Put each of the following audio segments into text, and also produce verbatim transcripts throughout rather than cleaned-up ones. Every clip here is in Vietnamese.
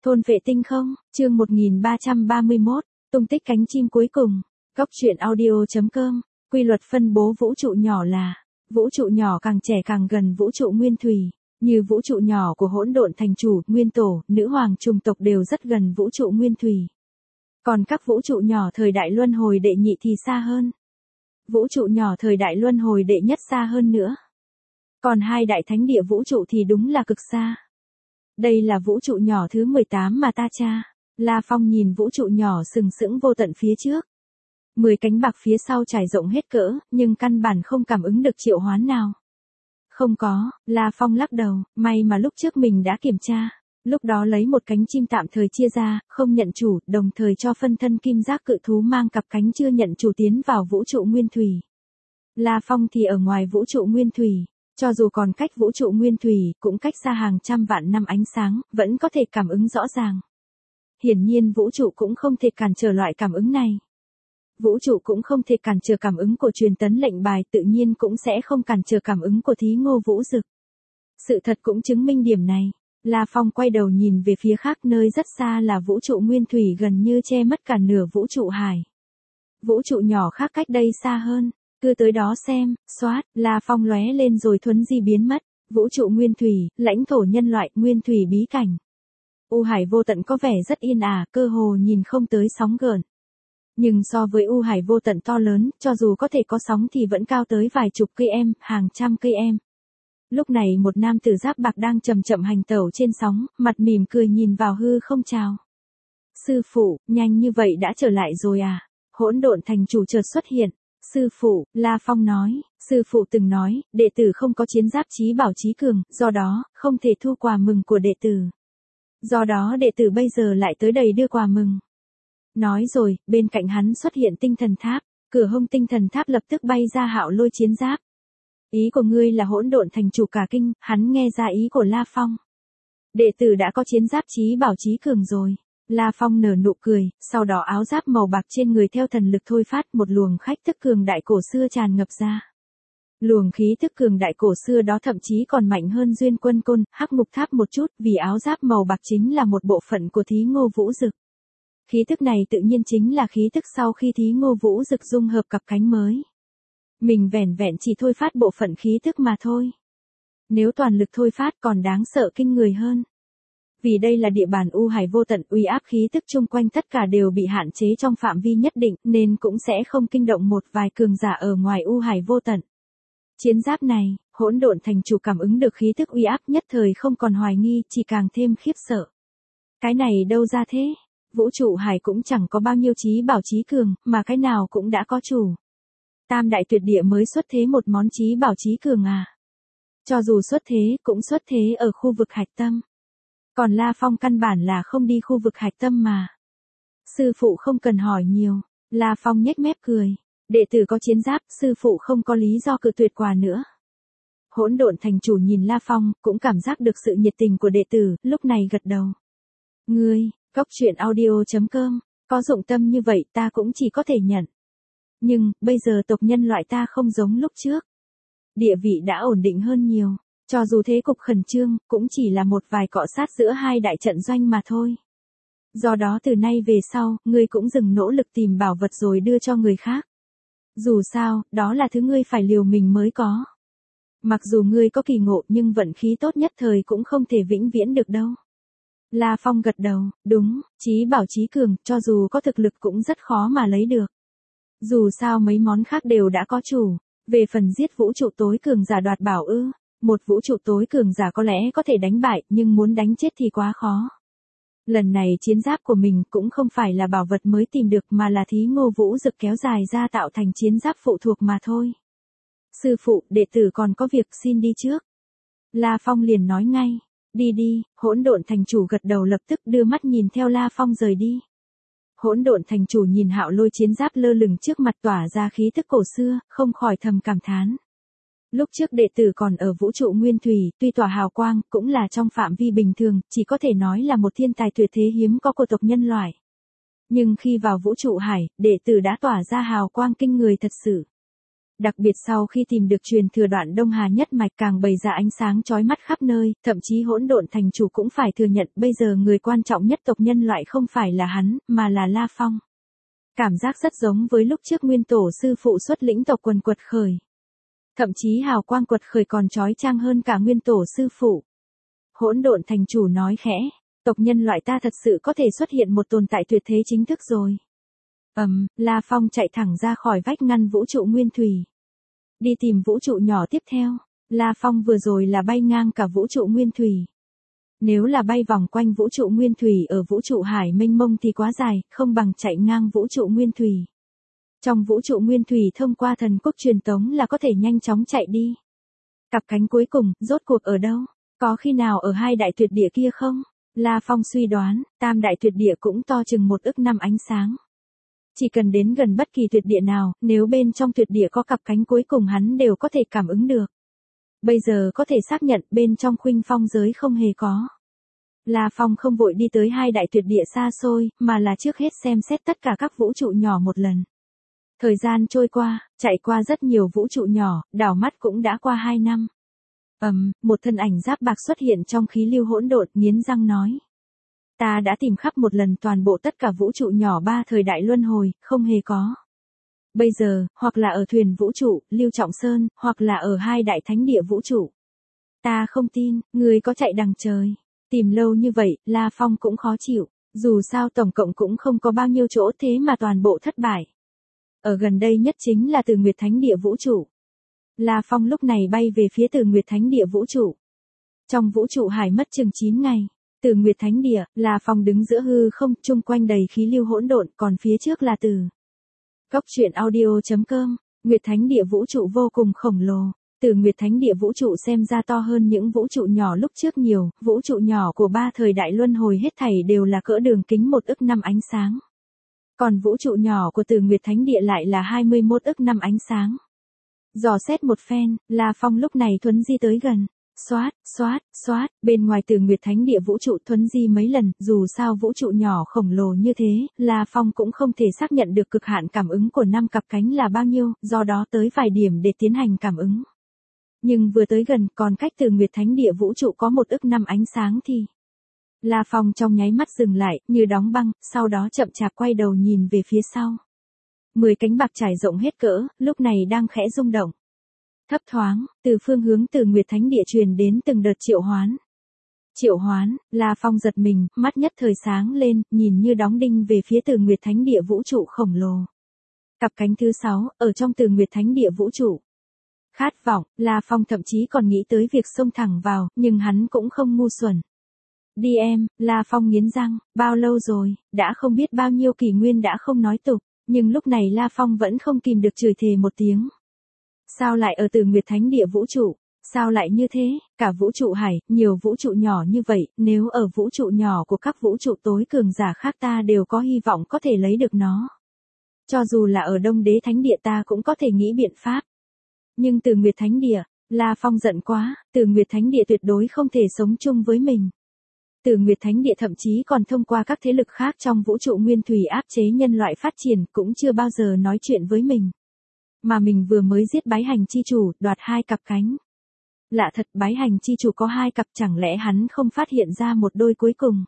Thôn vệ tinh không, chương một nghìn ba trăm ba mươi mốt, tung tích cánh chim cuối cùng. Góc truyện audio chấm com, quy luật phân bố vũ trụ nhỏ là, vũ trụ nhỏ càng trẻ càng gần vũ trụ nguyên thủy, như vũ trụ nhỏ của hỗn độn thành chủ, nguyên tổ, nữ hoàng trùng tộc đều rất gần vũ trụ nguyên thủy. Còn các vũ trụ nhỏ thời đại luân hồi đệ nhị thì xa hơn. Vũ trụ nhỏ thời đại luân hồi đệ nhất xa hơn nữa. Còn hai đại thánh địa vũ trụ thì đúng là cực xa. Đây là vũ trụ nhỏ thứ mười tám mà ta tra. La Phong nhìn vũ trụ nhỏ sừng sững vô tận phía trước. Mười cánh bạc phía sau trải rộng hết cỡ, nhưng căn bản không cảm ứng được triệu hoán nào. Không có, La Phong lắc đầu, may mà lúc trước mình đã kiểm tra. Lúc đó lấy một cánh chim tạm thời chia ra, không nhận chủ, đồng thời cho phân thân kim giác cự thú mang cặp cánh chưa nhận chủ tiến vào vũ trụ nguyên thủy. La Phong thì ở ngoài vũ trụ nguyên thủy. Cho dù còn cách vũ trụ nguyên thủy, cũng cách xa hàng trăm vạn năm ánh sáng, vẫn có thể cảm ứng rõ ràng. Hiển nhiên vũ trụ cũng không thể cản trở loại cảm ứng này. Vũ trụ cũng không thể cản trở cảm ứng của truyền tấn lệnh bài, tự nhiên cũng sẽ không cản trở cảm ứng của Thí Ngô Vũ Dực. Sự thật cũng chứng minh điểm này. La Phong quay đầu nhìn về phía khác, nơi rất xa là vũ trụ nguyên thủy gần như che mất cả nửa vũ trụ hải. Vũ trụ nhỏ khác cách đây xa hơn. Cứ tới đó xem, xoát, La Phong lóe lên rồi thuấn di biến mất. Vũ trụ nguyên thủy, lãnh thổ nhân loại, nguyên thủy bí cảnh. U hải vô tận có vẻ rất yên ả, cơ hồ nhìn không tới sóng gợn. Nhưng so với u hải vô tận to lớn, cho dù có thể có sóng thì vẫn cao tới vài chục cây em, hàng trăm cây em. Lúc này một nam tử giáp bạc đang chậm chậm hành tẩu trên sóng, mặt mỉm cười nhìn vào hư không chào. Sư phụ, nhanh như vậy đã trở lại rồi à? Hỗn độn thành chủ chợt xuất hiện. Sư phụ, La Phong nói, sư phụ từng nói, đệ tử không có chiến giáp chí bảo chí cường, do đó, không thể thu quà mừng của đệ tử. Do đó đệ tử bây giờ lại tới đây đưa quà mừng. Nói rồi, bên cạnh hắn xuất hiện tinh thần tháp, cửa hông tinh thần tháp lập tức bay ra hạo lôi chiến giáp. Ý của ngươi là hỗn độn thành chủ cả kinh, hắn nghe ra ý của La Phong. Đệ tử đã có chiến giáp chí bảo chí cường rồi. La Phong nở nụ cười, sau đó áo giáp màu bạc trên người theo thần lực thôi phát, một luồng khách thức cường đại cổ xưa tràn ngập ra. Luồng khí thức cường đại cổ xưa đó thậm chí còn mạnh hơn Duyên Quân Côn, Hắc Ngục Tháp một chút, vì áo giáp màu bạc chính là một bộ phận của Thí Ngô Vũ Dực. Khí thức này tự nhiên chính là khí thức sau khi Thí Ngô Vũ Dực dung hợp cặp cánh mới. Mình vẻn vẹn chỉ thôi phát bộ phận khí thức mà thôi. Nếu toàn lực thôi phát còn đáng sợ kinh người hơn. Vì đây là địa bàn u hải vô tận, uy áp khí tức chung quanh tất cả đều bị hạn chế trong phạm vi nhất định, nên cũng sẽ không kinh động một vài cường giả ở ngoài u hải vô tận. Chiến giáp này, hỗn độn thành chủ cảm ứng được khí tức uy áp nhất thời không còn hoài nghi, chỉ càng thêm khiếp sợ. Cái này đâu ra thế? Vũ trụ hải cũng chẳng có bao nhiêu chí bảo chí cường, mà cái nào cũng đã có chủ. Tam đại tuyệt địa mới xuất thế một món chí bảo chí cường à? Cho dù xuất thế, cũng xuất thế ở khu vực hạch tâm. Còn La Phong căn bản là không đi khu vực hạch tâm mà. Sư phụ không cần hỏi nhiều. La Phong nhếch mép cười. Đệ tử có chiến giáp, sư phụ không có lý do cự tuyệt quà nữa. Hỗn độn thành chủ nhìn La Phong, cũng cảm giác được sự nhiệt tình của đệ tử, lúc này gật đầu. Ngươi, góc truyện audio chấm com, có dụng tâm như vậy ta cũng chỉ có thể nhận. Nhưng, bây giờ tộc nhân loại ta không giống lúc trước. Địa vị đã ổn định hơn nhiều. Cho dù thế cục khẩn trương, cũng chỉ là một vài cọ sát giữa hai đại trận doanh mà thôi. Do đó từ nay về sau, ngươi cũng dừng nỗ lực tìm bảo vật rồi đưa cho người khác. Dù sao, đó là thứ ngươi phải liều mình mới có. Mặc dù ngươi có kỳ ngộ nhưng vận khí tốt nhất thời cũng không thể vĩnh viễn được đâu. La Phong gật đầu, đúng, chí bảo chí cường, cho dù có thực lực cũng rất khó mà lấy được. Dù sao mấy món khác đều đã có chủ. Về phần giết vũ trụ tối cường giả đoạt bảo ư. Một vũ trụ tối cường giả có lẽ có thể đánh bại, nhưng muốn đánh chết thì quá khó. Lần này chiến giáp của mình cũng không phải là bảo vật mới tìm được mà là Thí Ngô Vũ Dực kéo dài ra tạo thành chiến giáp phụ thuộc mà thôi. Sư phụ, đệ tử còn có việc xin đi trước. La Phong liền nói ngay, đi đi, hỗn độn thành chủ gật đầu lập tức đưa mắt nhìn theo La Phong rời đi. Hỗn độn thành chủ nhìn hạo lôi chiến giáp lơ lửng trước mặt tỏa ra khí tức cổ xưa, không khỏi thầm cảm thán. Lúc trước đệ tử còn ở vũ trụ nguyên thủy, tuy tỏa hào quang, cũng là trong phạm vi bình thường, chỉ có thể nói là một thiên tài tuyệt thế hiếm có của tộc nhân loại. Nhưng khi vào vũ trụ hải, đệ tử đã tỏa ra hào quang kinh người thật sự. Đặc biệt sau khi tìm được truyền thừa đoạn Đông Hà nhất mạch càng bày ra ánh sáng chói mắt khắp nơi, thậm chí hỗn độn thành chủ cũng phải thừa nhận bây giờ người quan trọng nhất tộc nhân loại không phải là hắn, mà là La Phong. Cảm giác rất giống với lúc trước nguyên tổ sư phụ xuất lĩnh tộc quần quật khởi. Thậm chí hào quang quật khởi còn chói chang hơn cả nguyên tổ sư phụ. Hỗn độn thành chủ nói khẽ, tộc nhân loại ta thật sự có thể xuất hiện một tồn tại tuyệt thế chính thức rồi. Ầm, um, La Phong chạy thẳng ra khỏi vách ngăn vũ trụ nguyên thủy. Đi tìm vũ trụ nhỏ tiếp theo, La Phong vừa rồi là bay ngang cả vũ trụ nguyên thủy. Nếu là bay vòng quanh vũ trụ nguyên thủy ở vũ trụ hải mênh mông thì quá dài, không bằng chạy ngang vũ trụ nguyên thủy. Trong vũ trụ nguyên thủy thông qua thần quốc truyền tống là có thể nhanh chóng chạy đi. Cặp cánh cuối cùng, rốt cuộc ở đâu? Có khi nào ở hai đại tuyệt địa kia không? La Phong suy đoán, tam đại tuyệt địa cũng to chừng một ức năm ánh sáng. Chỉ cần đến gần bất kỳ tuyệt địa nào, nếu bên trong tuyệt địa có cặp cánh cuối cùng hắn đều có thể cảm ứng được. Bây giờ có thể xác nhận bên trong khuynh phong giới không hề có. La Phong không vội đi tới hai đại tuyệt địa xa xôi, mà là trước hết xem xét tất cả các vũ trụ nhỏ một lần. Thời gian trôi qua, chạy qua rất nhiều vũ trụ nhỏ, đảo mắt cũng đã qua hai năm. Ầm, um, một thân ảnh giáp bạc xuất hiện trong khí lưu hỗn độn, nghiến răng nói. Ta đã tìm khắp một lần toàn bộ tất cả vũ trụ nhỏ ba thời đại luân hồi, không hề có. Bây giờ, hoặc là ở thuyền vũ trụ, Lưu Trọng Sơn, hoặc là ở hai đại thánh địa vũ trụ. Ta không tin, người có chạy đằng trời. Tìm lâu như vậy, La Phong cũng khó chịu. Dù sao tổng cộng cũng không có bao nhiêu chỗ thế mà toàn bộ thất bại. Ở gần đây nhất chính là Từ Nguyệt Thánh Địa vũ trụ. La Phong lúc này bay về phía Từ Nguyệt Thánh Địa vũ trụ. Trong vũ trụ hải mất chừng chín ngày. Từ Nguyệt Thánh Địa, La Phong đứng giữa hư không, chung quanh đầy khí lưu hỗn độn, còn phía trước là Từ. Cốc truyện audio chấm com, Nguyệt Thánh Địa vũ trụ vô cùng khổng lồ. Từ Nguyệt Thánh Địa vũ trụ xem ra to hơn những vũ trụ nhỏ lúc trước nhiều, vũ trụ nhỏ của ba thời đại luân hồi hết thảy đều là cỡ đường kính một ức năm ánh sáng. Còn vũ trụ nhỏ của Từ Nguyệt Thánh Địa lại là hai mươi mốt ức năm ánh sáng. Dò xét một phen, La Phong lúc này thuấn di tới gần. Xoát, xoát, xoát, bên ngoài Từ Nguyệt Thánh Địa vũ trụ thuấn di mấy lần, dù sao vũ trụ nhỏ khổng lồ như thế, La Phong cũng không thể xác nhận được cực hạn cảm ứng của năm cặp cánh là bao nhiêu, do đó tới vài điểm để tiến hành cảm ứng. Nhưng vừa tới gần, còn cách Từ Nguyệt Thánh Địa vũ trụ có một ức năm ánh sáng thì... La Phong trong nháy mắt dừng lại, như đóng băng, sau đó chậm chạp quay đầu nhìn về phía sau. Mười cánh bạc trải rộng hết cỡ, lúc này đang khẽ rung động. Thấp thoáng, từ phương hướng Từ Nguyệt Thánh Địa truyền đến từng đợt triệu hoán. Triệu hoán, La Phong giật mình, mắt nhất thời sáng lên, nhìn như đóng đinh về phía Từ Nguyệt Thánh Địa vũ trụ khổng lồ. Cặp cánh thứ sáu, ở trong Từ Nguyệt Thánh Địa vũ trụ. Khát vọng, La Phong thậm chí còn nghĩ tới việc xông thẳng vào, nhưng hắn cũng không ngu xuẩn. Đi em, La Phong nghiến răng, bao lâu rồi, đã không biết bao nhiêu kỷ nguyên đã không nói tục, nhưng lúc này La Phong vẫn không kìm được chửi thề một tiếng. Sao lại ở Từ Nguyệt Thánh Địa vũ trụ? Sao lại như thế? Cả vũ trụ hải, nhiều vũ trụ nhỏ như vậy, nếu ở vũ trụ nhỏ của các vũ trụ tối cường giả khác ta đều có hy vọng có thể lấy được nó. Cho dù là ở Đông Đế Thánh Địa ta cũng có thể nghĩ biện pháp. Nhưng Từ Nguyệt Thánh Địa, La Phong giận quá, Từ Nguyệt Thánh Địa tuyệt đối không thể sống chung với mình. Từ Nguyệt Thánh Địa thậm chí còn thông qua các thế lực khác trong vũ trụ nguyên thủy áp chế nhân loại phát triển, cũng chưa bao giờ nói chuyện với mình. Mà mình vừa mới giết Bái Hành chi chủ, đoạt hai cặp cánh. Lạ thật, Bái Hành chi chủ có hai cặp, chẳng lẽ hắn không phát hiện ra một đôi cuối cùng?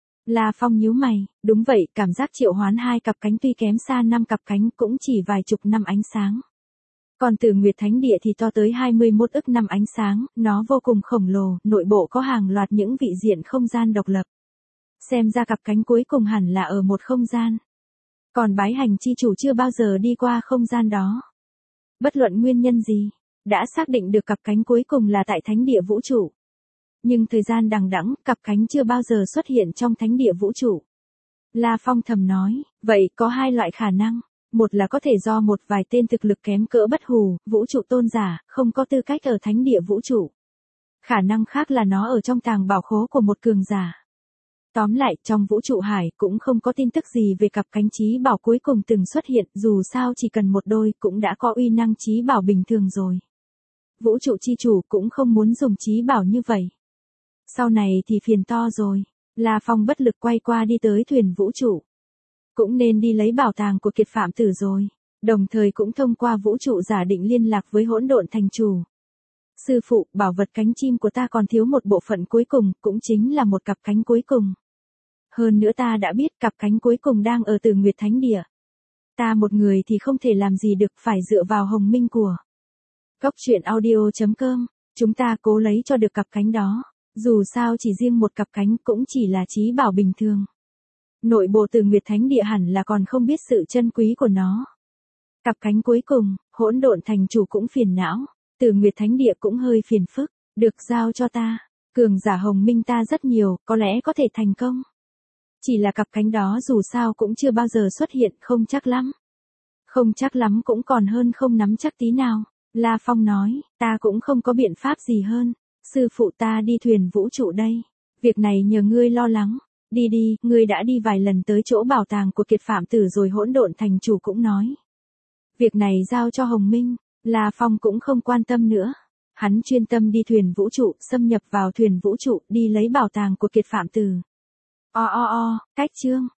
La Phong nhíu mày, đúng vậy, cảm giác triệu hoán hai cặp cánh tuy kém xa năm cặp cánh cũng chỉ vài chục năm ánh sáng. Còn Từ Nguyệt Thánh Địa thì to tới hai mươi mốt ức năm ánh sáng, nó vô cùng khổng lồ, nội bộ có hàng loạt những vị diện không gian độc lập. Xem ra cặp cánh cuối cùng hẳn là ở một không gian. Còn Bái Hành chi chủ chưa bao giờ đi qua không gian đó. Bất luận nguyên nhân gì, đã xác định được cặp cánh cuối cùng là tại Thánh Địa vũ trụ. Nhưng thời gian đằng đẵng, cặp cánh chưa bao giờ xuất hiện trong Thánh Địa vũ trụ. La Phong thầm nói, vậy có hai loại khả năng. Một là có thể do một vài tên thực lực kém cỡ bất hủ, vũ trụ tôn giả, không có tư cách ở Thánh Địa vũ trụ. Khả năng khác là nó ở trong tàng bảo khố của một cường giả. Tóm lại, trong vũ trụ hải cũng không có tin tức gì về cặp cánh chí bảo cuối cùng từng xuất hiện, dù sao chỉ cần một đôi cũng đã có uy năng chí bảo bình thường rồi. Vũ trụ chi chủ cũng không muốn dùng chí bảo như vậy. Sau này thì phiền to rồi. La Phong bất lực quay qua đi tới thuyền vũ trụ. Cũng nên đi lấy bảo tàng của Kiệt Phạm Tử rồi. Đồng thời cũng thông qua vũ trụ giả định liên lạc với hỗn độn thành chủ. Sư phụ, bảo vật cánh chim của ta còn thiếu một bộ phận cuối cùng, cũng chính là một cặp cánh cuối cùng. Hơn nữa ta đã biết cặp cánh cuối cùng đang ở Tử Nguyệt Thánh Địa. Ta một người thì không thể làm gì được, phải dựa vào hồng minh của Cốc truyện audio chấm com. Chúng ta cố lấy cho được cặp cánh đó. Dù sao chỉ riêng một cặp cánh cũng chỉ là trí bảo bình thường. Nội bộ Tử Nguyệt Thánh Địa hẳn là còn không biết sự chân quý của nó. Cặp cánh cuối cùng, hỗn độn thành chủ cũng phiền não. Tử Nguyệt Thánh Địa cũng hơi phiền phức. Được giao cho ta. Cường giả hồng minh ta rất nhiều, có lẽ có thể thành công. Chỉ là cặp cánh đó dù sao cũng chưa bao giờ xuất hiện, không chắc lắm. Không chắc lắm cũng còn hơn không nắm chắc tí nào. La Phong nói, ta cũng không có biện pháp gì hơn. Sư phụ ta đi thuyền vũ trụ đây. Việc này nhờ ngươi lo lắng. Đi đi, ngươi đã đi vài lần tới chỗ bảo tàng của Kiệt Phạm Tử rồi, hỗn độn thành chủ cũng nói. Việc này giao cho Hồng Minh. La Phong cũng không quan tâm nữa. Hắn chuyên tâm đi thuyền vũ trụ, xâm nhập vào thuyền vũ trụ, đi lấy bảo tàng của Kiệt Phạm Tử. O o o, cách chương.